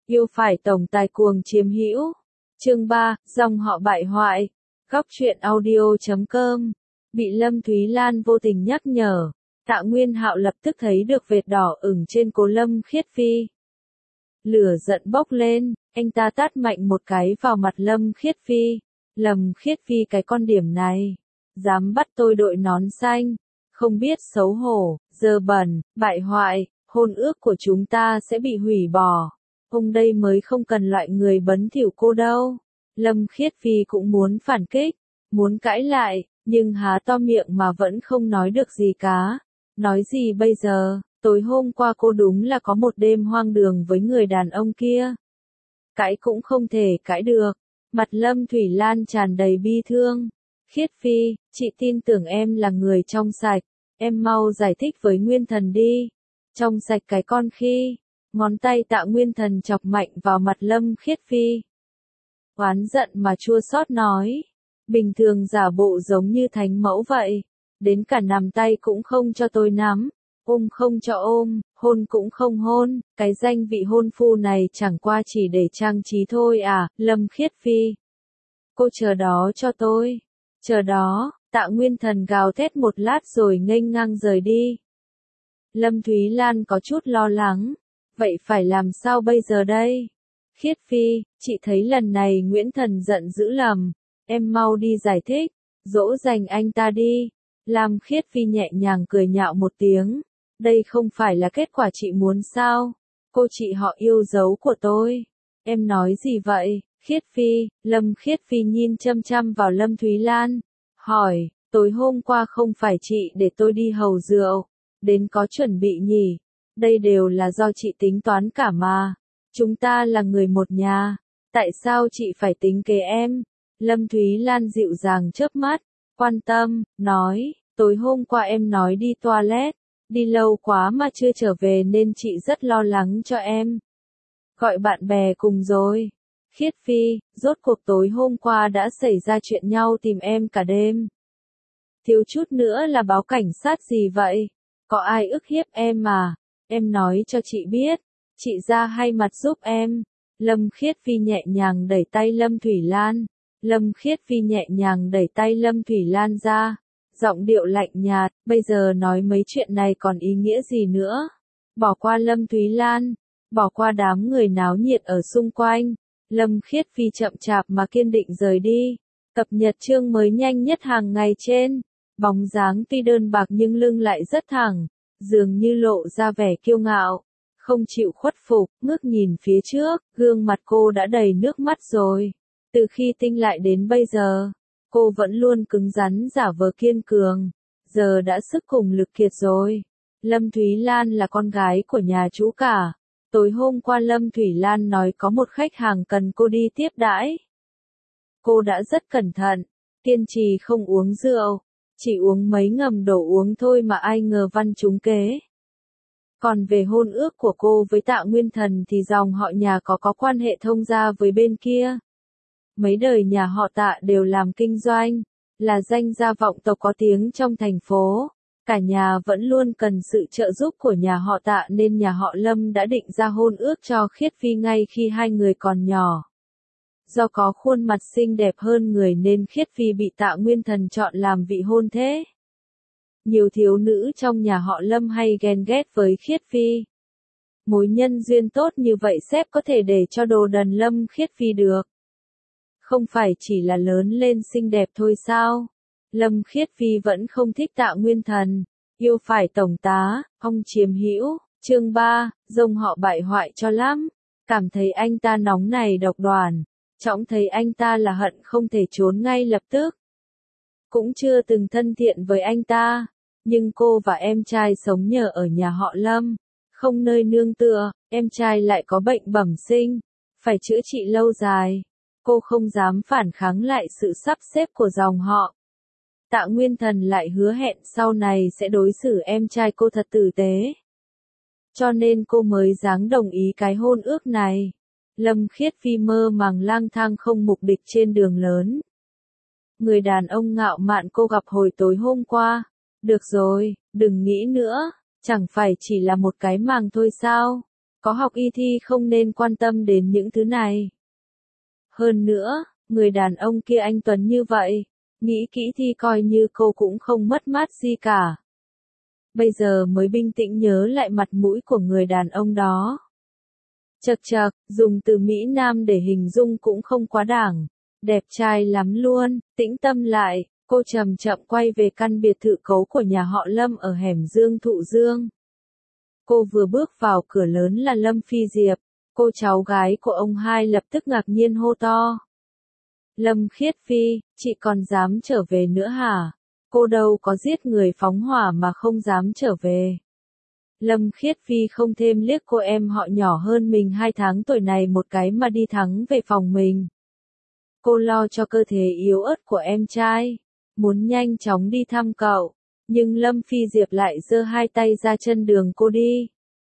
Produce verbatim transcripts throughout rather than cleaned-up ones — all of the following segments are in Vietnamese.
Yêu phải tổng tài cuồng chiếm hữu. Chương ba, dòng họ bại hoại. Góc truyện audio chấm com. Bị Lâm Thúy Lan vô tình nhắc nhở, Tạ Nguyên Hạo lập tức thấy được vệt đỏ ửng trên cố Lâm Khiết Phi. Lửa giận bốc lên, anh ta tát mạnh một cái vào mặt Lâm Khiết Phi. Lâm Khiết Phi, cái con điểm này, dám bắt tôi đội nón xanh, không biết xấu hổ, dơ bẩn, bại hoại, hôn ước của chúng ta sẽ bị hủy bỏ. Ông đây mới không cần loại người bấn thỉu cô đâu. Lâm Khiết Phi cũng muốn phản kích, muốn cãi lại, nhưng há to miệng mà vẫn không nói được gì cả. Nói gì bây giờ, tối hôm qua cô đúng là có một đêm hoang đường với người đàn ông kia. Cãi cũng không thể cãi được. Mặt Lâm Thủy Lan tràn đầy bi thương. Khiết Phi, chị tin tưởng em là người trong sạch, em mau giải thích với Nguyên Thần đi. Trong sạch cái con khi, ngón tay Tạ Nguyên Thần chọc mạnh vào mặt Lâm Khiết Phi. Oán giận mà chua xót nói, bình thường giả bộ giống như thánh mẫu vậy, đến cả nắm tay cũng không cho tôi nắm, ôm không cho ôm, hôn cũng không hôn, cái danh vị hôn phu này chẳng qua chỉ để trang trí thôi à, Lâm Khiết Phi. Cô chờ đó cho tôi, chờ đó, Tạ Nguyên Thần gào thét một lát rồi nghênh ngang rời đi. Lâm Thúy Lan có chút lo lắng, vậy phải làm sao bây giờ đây? Khiết Phi, chị thấy lần này Nguyễn Thần giận dữ lầm, em mau đi giải thích, dỗ dành anh ta đi. Lam Khiết Phi nhẹ nhàng cười nhạo một tiếng, đây không phải là kết quả chị muốn sao? Cô chị họ yêu dấu của tôi. Em nói gì vậy, Khiết Phi? Lâm Khiết Phi nhìn chăm chăm vào Lâm Thúy Lan, hỏi, tối hôm qua không phải chị để tôi đi hầu rượu, đến có chuẩn bị nhỉ? Đây đều là do chị tính toán cả mà. Chúng ta là người một nhà, tại sao chị phải tính kế em? Lâm Thúy Lan dịu dàng chớp mắt, quan tâm, nói, tối hôm qua em nói đi toilet, đi lâu quá mà chưa trở về nên chị rất lo lắng cho em. Gọi bạn bè cùng rồi. Khiết Phi, rốt cuộc tối hôm qua đã xảy ra chuyện nhau tìm em cả đêm. Thiếu chút nữa là báo cảnh sát gì vậy? Có ai ức hiếp em mà? Em nói cho chị biết. Chị ra hay mặt giúp em. Lâm Khiết Phi nhẹ nhàng đẩy tay Lâm Thủy Lan. Lâm Khiết Phi nhẹ nhàng đẩy tay Lâm Thủy Lan ra. Giọng điệu lạnh nhạt, bây giờ nói mấy chuyện này còn ý nghĩa gì nữa? Bỏ qua Lâm Thúy Lan, bỏ qua đám người náo nhiệt ở xung quanh. Lâm Khiết Phi chậm chạp mà kiên định rời đi. Cập nhật chương mới nhanh nhất hàng ngày trên. Bóng dáng tuy đơn bạc nhưng lưng lại rất thẳng, dường như lộ ra vẻ kiêu ngạo. Không chịu khuất phục, ngước nhìn phía trước, gương mặt cô đã đầy nước mắt rồi. Từ khi tinh lại đến bây giờ, cô vẫn luôn cứng rắn giả vờ kiên cường, giờ đã sức cùng lực kiệt rồi. Lâm Thúy Lan là con gái của nhà chủ cả. Tối hôm qua Lâm Thủy Lan nói có một khách hàng cần cô đi tiếp đãi. Cô đã rất cẩn thận, kiên trì không uống rượu, chỉ uống mấy ngầm đổ uống thôi mà ai ngờ văn trúng kế. Còn về hôn ước của cô với Tạ Nguyên Thần thì dòng họ nhà có có quan hệ thông gia với bên kia. Mấy đời nhà họ Tạ đều làm kinh doanh, là danh gia vọng tộc có tiếng trong thành phố. Cả nhà vẫn luôn cần sự trợ giúp của nhà họ Tạ nên nhà họ Lâm đã định ra hôn ước cho Khiết Phi ngay khi hai người còn nhỏ. Do có khuôn mặt xinh đẹp hơn người nên Khiết Phi bị Tạ Nguyên Thần chọn làm vị hôn thê. Nhiều thiếu nữ trong nhà họ Lâm hay ghen ghét với Khiết Phi. Mối nhân duyên tốt như vậy sếp có thể để cho đồ đần Lâm Khiết Phi được. Không phải chỉ là lớn lên xinh đẹp thôi sao? Lâm Khiết Phi vẫn không thích Tạ Nguyên Thần, yêu phải tổng tá, ông chiếm hữu. Chương ba, dòng họ bại hoại cho lắm. Cảm thấy anh ta nóng này độc đoán, trông thấy anh ta là hận không thể trốn ngay lập tức. Cũng chưa từng thân thiện với anh ta, nhưng cô và em trai sống nhờ ở nhà họ Lâm, không nơi nương tựa, em trai lại có bệnh bẩm sinh, phải chữa trị lâu dài. Cô không dám phản kháng lại sự sắp xếp của dòng họ. Tạ Nguyên Thần lại hứa hẹn sau này sẽ đối xử em trai cô thật tử tế. Cho nên cô mới dáng đồng ý cái hôn ước này. Lâm Khiết Phi mơ màng lang thang không mục đích trên đường lớn. Người đàn ông ngạo mạn cô gặp hồi tối hôm qua. Được rồi, đừng nghĩ nữa, chẳng phải chỉ là một cái màng thôi sao? Có học y thì không nên quan tâm đến những thứ này. Hơn nữa, người đàn ông kia anh tuấn như vậy, nghĩ kỹ thì coi như cô cũng không mất mát gì cả. Bây giờ mới bình tĩnh nhớ lại mặt mũi của người đàn ông đó. Chật chật, dùng từ Mỹ Nam để hình dung cũng không quá đẳng. Đẹp trai lắm luôn, tĩnh tâm lại, cô chậm chậm quay về căn biệt thự cấu của nhà họ Lâm ở hẻm Dương Thụ Dương. Cô vừa bước vào cửa lớn là Lâm Phi Diệp, cô cháu gái của ông hai lập tức ngạc nhiên hô to. Lâm Khiết Phi, chị còn dám trở về nữa hả? Cô đâu có giết người phóng hỏa mà không dám trở về. Lâm Khiết Phi không thêm liếc cô em họ nhỏ hơn mình hai tháng tuổi này một cái mà đi thẳng về phòng mình. Cô lo cho cơ thể yếu ớt của em trai, muốn nhanh chóng đi thăm cậu, nhưng Lâm Phi Diệp lại giơ hai tay ra chân đường cô đi.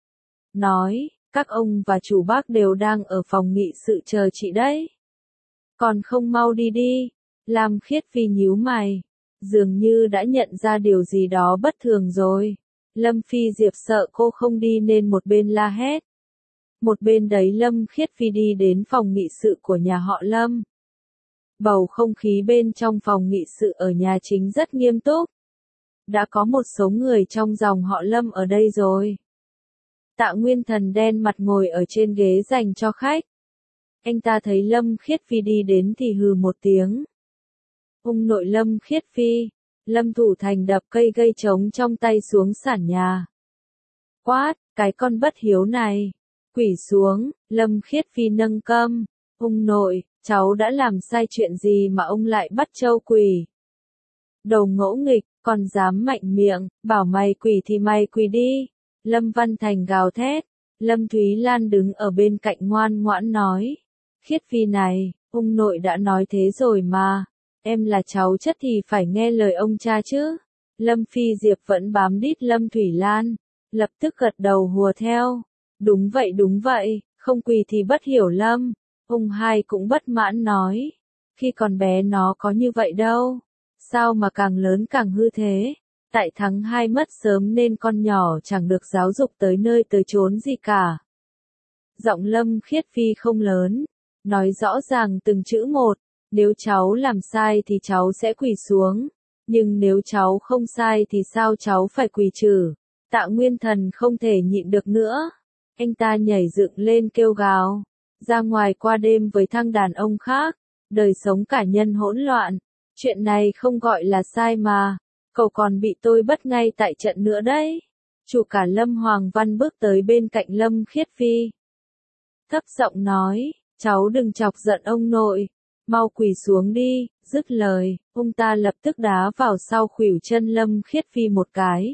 Nói, các ông và chủ bác đều đang ở phòng nghị sự chờ chị đấy. Còn không mau đi đi. Lam Khiết Phi nhíu mày, dường như đã nhận ra điều gì đó bất thường rồi. Lâm Phi Diệp sợ cô không đi nên một bên la hét. Một bên đấy Lâm Khiết Phi đi đến phòng nghị sự của nhà họ Lâm. Bầu không khí bên trong phòng nghị sự ở nhà chính rất nghiêm túc. Đã có một số người trong dòng họ Lâm ở đây rồi. Tạ Nguyên Thần đen mặt ngồi ở trên ghế dành cho khách. Anh ta thấy Lâm Khiết Phi đi đến thì hừ một tiếng. Ông nội Lâm Khiết Phi, Lâm Thủ Thành đập cây gây trống trong tay xuống sàn nhà. Quát, cái con bất hiếu này. Quỳ xuống, Lâm Khiết Phi nâng câm. Ông nội, cháu đã làm sai chuyện gì mà ông lại bắt trâu quỳ? Đồ ngỗ nghịch, còn dám mạnh miệng, bảo mày quỳ thì mày quỳ đi. Lâm Văn Thành gào thét. Lâm Thúy Lan đứng ở bên cạnh ngoan ngoãn nói. Khiết Phi này, ông nội đã nói thế rồi mà. Em là cháu chất thì phải nghe lời ông cha chứ. Lâm Phi Diệp vẫn bám đít Lâm Thủy Lan, lập tức gật đầu hùa theo. Đúng vậy đúng vậy, không quỳ thì bất hiểu Lâm. Ông hai cũng bất mãn nói. Khi còn bé nó có như vậy đâu. Sao mà càng lớn càng hư thế. Tại tháng hai mất sớm nên con nhỏ chẳng được giáo dục tới nơi tới chốn gì cả. Giọng Lâm Khiết Phi không lớn, nói rõ ràng từng chữ một. Nếu cháu làm sai thì cháu sẽ quỳ xuống. Nhưng nếu cháu không sai thì sao cháu phải quỳ chử? Tạ Nguyên Thần không thể nhịn được nữa. Anh ta nhảy dựng lên kêu gào. Ra ngoài qua đêm với thằng đàn ông khác. Đời sống cả nhân hỗn loạn. Chuyện này không gọi là sai mà. Cậu còn bị tôi bắt ngay tại trận nữa đấy. Chủ cả Lâm Hoàng Văn bước tới bên cạnh Lâm Khiết Phi. Thấp giọng nói, cháu đừng chọc giận ông nội. Mau quỳ xuống đi, dứt lời, ông ta lập tức đá vào sau khuỷu chân Lâm Khiết Phi một cái.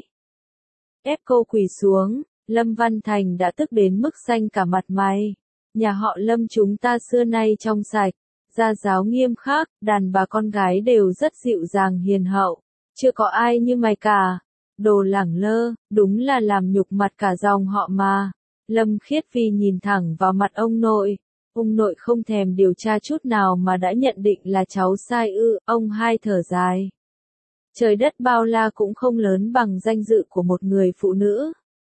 Ép cô quỳ xuống, Lâm Văn Thành đã tức đến mức xanh cả mặt mày. Nhà họ Lâm chúng ta xưa nay trong sạch, gia giáo nghiêm khắc, đàn bà con gái đều rất dịu dàng hiền hậu. Chưa có ai như mày cả. Đồ lẳng lơ, đúng là làm nhục mặt cả dòng họ mà. Lâm Khiết Phi nhìn thẳng vào mặt ông nội. Ông nội không thèm điều tra chút nào mà đã nhận định là cháu sai ư, ông hai thở dài. Trời đất bao la cũng không lớn bằng danh dự của một người phụ nữ.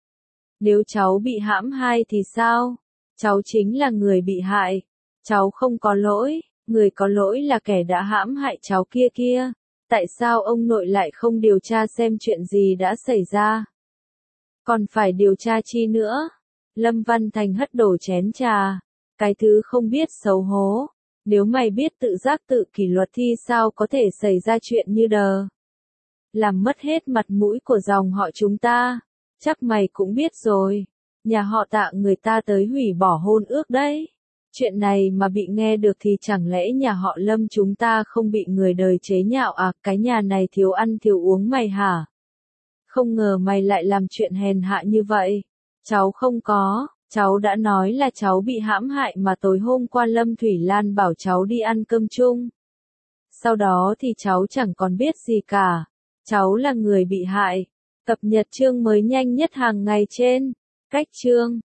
Nếu cháu bị hãm hai thì sao? Cháu chính là người bị hại. Cháu không có lỗi, người có lỗi là kẻ đã hãm hại cháu kia kia. Tại sao ông nội lại không điều tra xem chuyện gì đã xảy ra? Còn phải điều tra chi nữa? Lâm Văn Thành hất đổ chén trà. Cái thứ không biết xấu hố. Nếu mày biết tự giác tự kỷ luật thì sao có thể xảy ra chuyện như đờ? Làm mất hết mặt mũi của dòng họ chúng ta. Chắc mày cũng biết rồi. Nhà họ Tạ người ta tới hủy bỏ hôn ước đấy. Chuyện này mà bị nghe được thì chẳng lẽ nhà họ Lâm chúng ta không bị người đời chế nhạo à? Cái nhà này thiếu ăn thiếu uống mày hả? Không ngờ mày lại làm chuyện hèn hạ như vậy. Cháu không có, cháu đã nói là cháu bị hãm hại mà tối hôm qua Lâm Thủy Lan bảo cháu đi ăn cơm chung. Sau đó thì cháu chẳng còn biết gì cả. Cháu là người bị hại. Cập nhật chương mới nhanh nhất hàng ngày trên Cách chương.